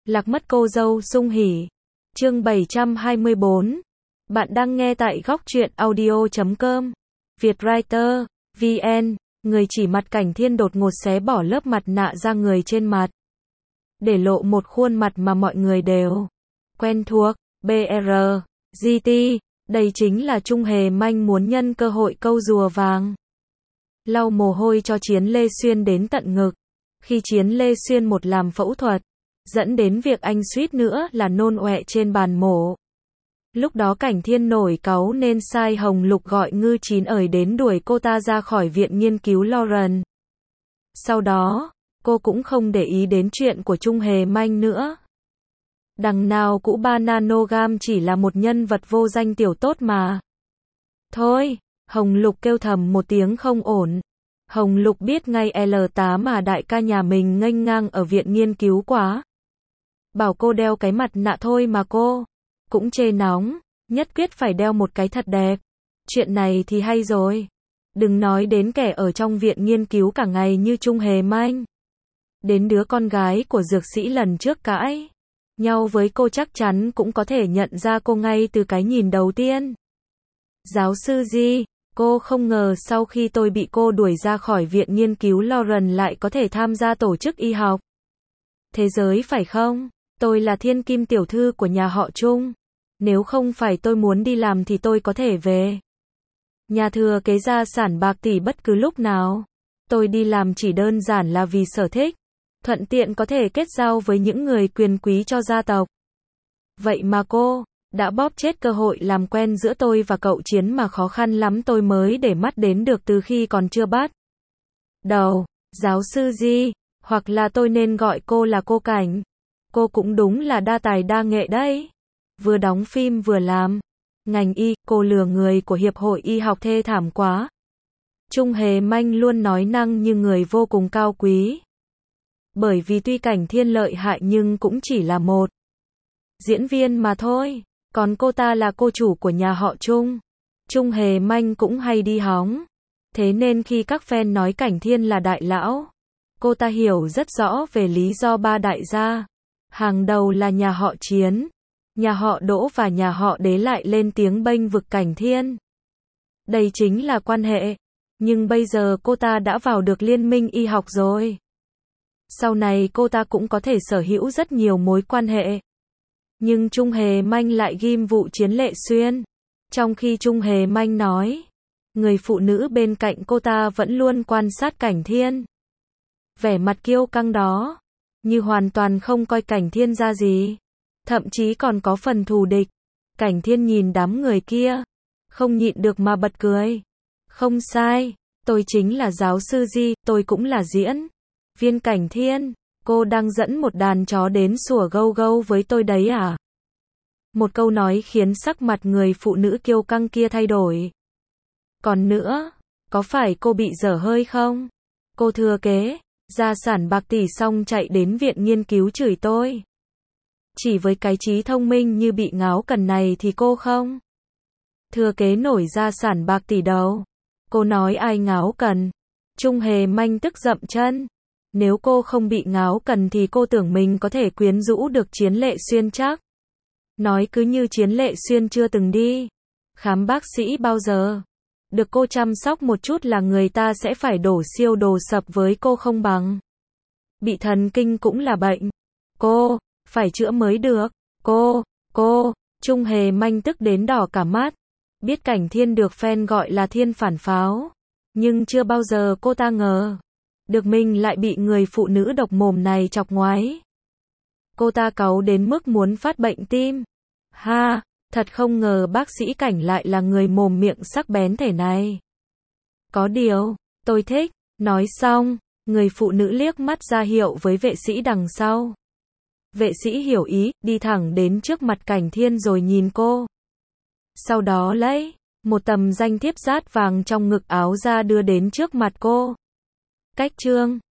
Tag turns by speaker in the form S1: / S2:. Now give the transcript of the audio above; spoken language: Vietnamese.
S1: Lạc mất cô dâu Sung Hỉ. Chương 724. Bạn đang nghe tại góc truyện audio.com. Vietwriter, VN. Người chỉ mặt Cảnh Thiên đột ngột xé bỏ lớp mặt nạ ra người trên mặt, để lộ một khuôn mặt mà mọi người đều quen thuộc. BR, GT. Đây chính là Trung Hề Manh muốn nhân cơ hội câu rùa vàng. Lau mồ hôi cho Chiến Lê Xuyên đến tận ngực. Khi Chiến Lê Xuyên một làm phẫu thuật, dẫn đến việc anh suýt nữa là nôn ọe trên bàn mổ. Lúc đó Cảnh Thiên nổi cáu nên sai Hồng Lục gọi Ngư Chín ởi đến đuổi cô ta ra khỏi viện nghiên cứu Lauren. Sau đó, cô cũng không để ý đến chuyện của Trung Hề Manh nữa. Đằng nào cũ ba nanogam chỉ là một nhân vật vô danh tiểu tốt mà. Thôi, Hồng Lục kêu thầm một tiếng không ổn. Hồng Lục biết ngay L8 mà đại ca nhà mình nghênh ngang ở viện nghiên cứu quá. Bảo cô đeo cái mặt nạ thôi mà cô cũng chê nóng, nhất quyết phải đeo một cái thật đẹp. Chuyện này thì hay rồi. Đừng nói đến kẻ ở trong viện nghiên cứu cả ngày như Trung Hề Manh. Đến đứa con gái của dược sĩ lần trước cãi nhau với cô chắc chắn cũng có thể nhận ra cô ngay từ cái nhìn đầu tiên. Giáo sư Di, cô không ngờ sau khi tôi bị cô đuổi ra khỏi viện nghiên cứu Lauren lại có thể tham gia tổ chức y học thế giới phải không? Tôi là thiên kim tiểu thư của nhà họ Trung. Nếu không phải tôi muốn đi làm thì tôi có thể về nhà thừa kế gia sản bạc tỷ bất cứ lúc nào. Tôi đi làm chỉ đơn giản là vì sở thích, thuận tiện có thể kết giao với những người quyền quý cho gia tộc. Vậy mà cô đã bóp chết cơ hội làm quen giữa tôi và cậu Chiến mà khó khăn lắm tôi mới để mắt đến được từ khi còn chưa bắt đầu. Giáo sư Di, hoặc là tôi nên gọi cô là cô Cảnh. Cô cũng đúng là đa tài đa nghệ đấy. Vừa đóng phim vừa làm ngành y, cô lừa người của Hiệp hội Y học thê thảm quá. Trung Hề Manh luôn nói năng như người vô cùng cao quý. Bởi vì tuy Cảnh Thiên lợi hại nhưng cũng chỉ là một diễn viên mà thôi. Còn cô ta là cô chủ của nhà họ Trung. Trung Hề Manh cũng hay đi hóng. Thế nên khi các fan nói Cảnh Thiên là đại lão, cô ta hiểu rất rõ về lý do ba đại gia hàng đầu là nhà họ Chiến, nhà họ Đỗ và nhà họ Đế lại lên tiếng bênh vực Cảnh Thiên. Đây chính là quan hệ. Nhưng bây giờ cô ta đã vào được liên minh y học rồi. Sau này cô ta cũng có thể sở hữu rất nhiều mối quan hệ. Nhưng Trung Hề Manh lại ghim vụ Chiến Lệ Xuyên. Trong khi Trung Hề Manh nói, người phụ nữ bên cạnh cô ta vẫn luôn quan sát Cảnh Thiên. Vẻ mặt kiêu căng đó, như hoàn toàn không coi Cảnh Thiên ra gì. Thậm chí còn có phần thù địch. Cảnh Thiên nhìn đám người kia, không nhịn được mà bật cười. Không sai, tôi chính là giáo sư Di, tôi cũng là diễn viên Cảnh Thiên. Cô đang dẫn một đàn chó đến sủa gâu gâu với tôi đấy à? Một câu nói khiến sắc mặt người phụ nữ kiêu căng kia thay đổi. Còn nữa, có phải cô bị dở hơi không? Cô thừa kế gia sản bạc tỷ xong chạy đến viện nghiên cứu chửi tôi. Chỉ với cái trí thông minh như bị ngáo cần này thì cô không thừa kế nổi gia sản bạc tỷ đâu. Cô nói ai ngáo cần? Trung Hề Manh tức dậm chân. Nếu cô không bị ngáo cần thì cô tưởng mình có thể quyến rũ được Chiến Lệ Xuyên chắc. Nói cứ như Chiến Lệ Xuyên chưa từng đi khám bác sĩ bao giờ. Được cô chăm sóc một chút là người ta sẽ phải đổ siêu đồ sập với cô không bằng. Bị thần kinh cũng là bệnh. Cô phải chữa mới được. Cô, Trung Hề Manh tức đến đỏ cả mắt. Biết Cảnh Thiên được fan gọi là thiên phản pháo. Nhưng chưa bao giờ cô ta ngờ được mình lại bị người phụ nữ độc mồm này chọc ngoáy. Cô ta cáu đến mức muốn phát bệnh tim. Ha, thật không ngờ bác sĩ Cảnh lại là người mồm miệng sắc bén thể này. Có điều, tôi thích. Nói xong, người phụ nữ liếc mắt ra hiệu với vệ sĩ đằng sau. Vệ sĩ hiểu ý, đi thẳng đến trước mặt Cảnh Thiên rồi nhìn cô. Sau đó lấy một tấm danh thiếp dát vàng trong ngực áo ra đưa đến trước mặt cô. Cách chương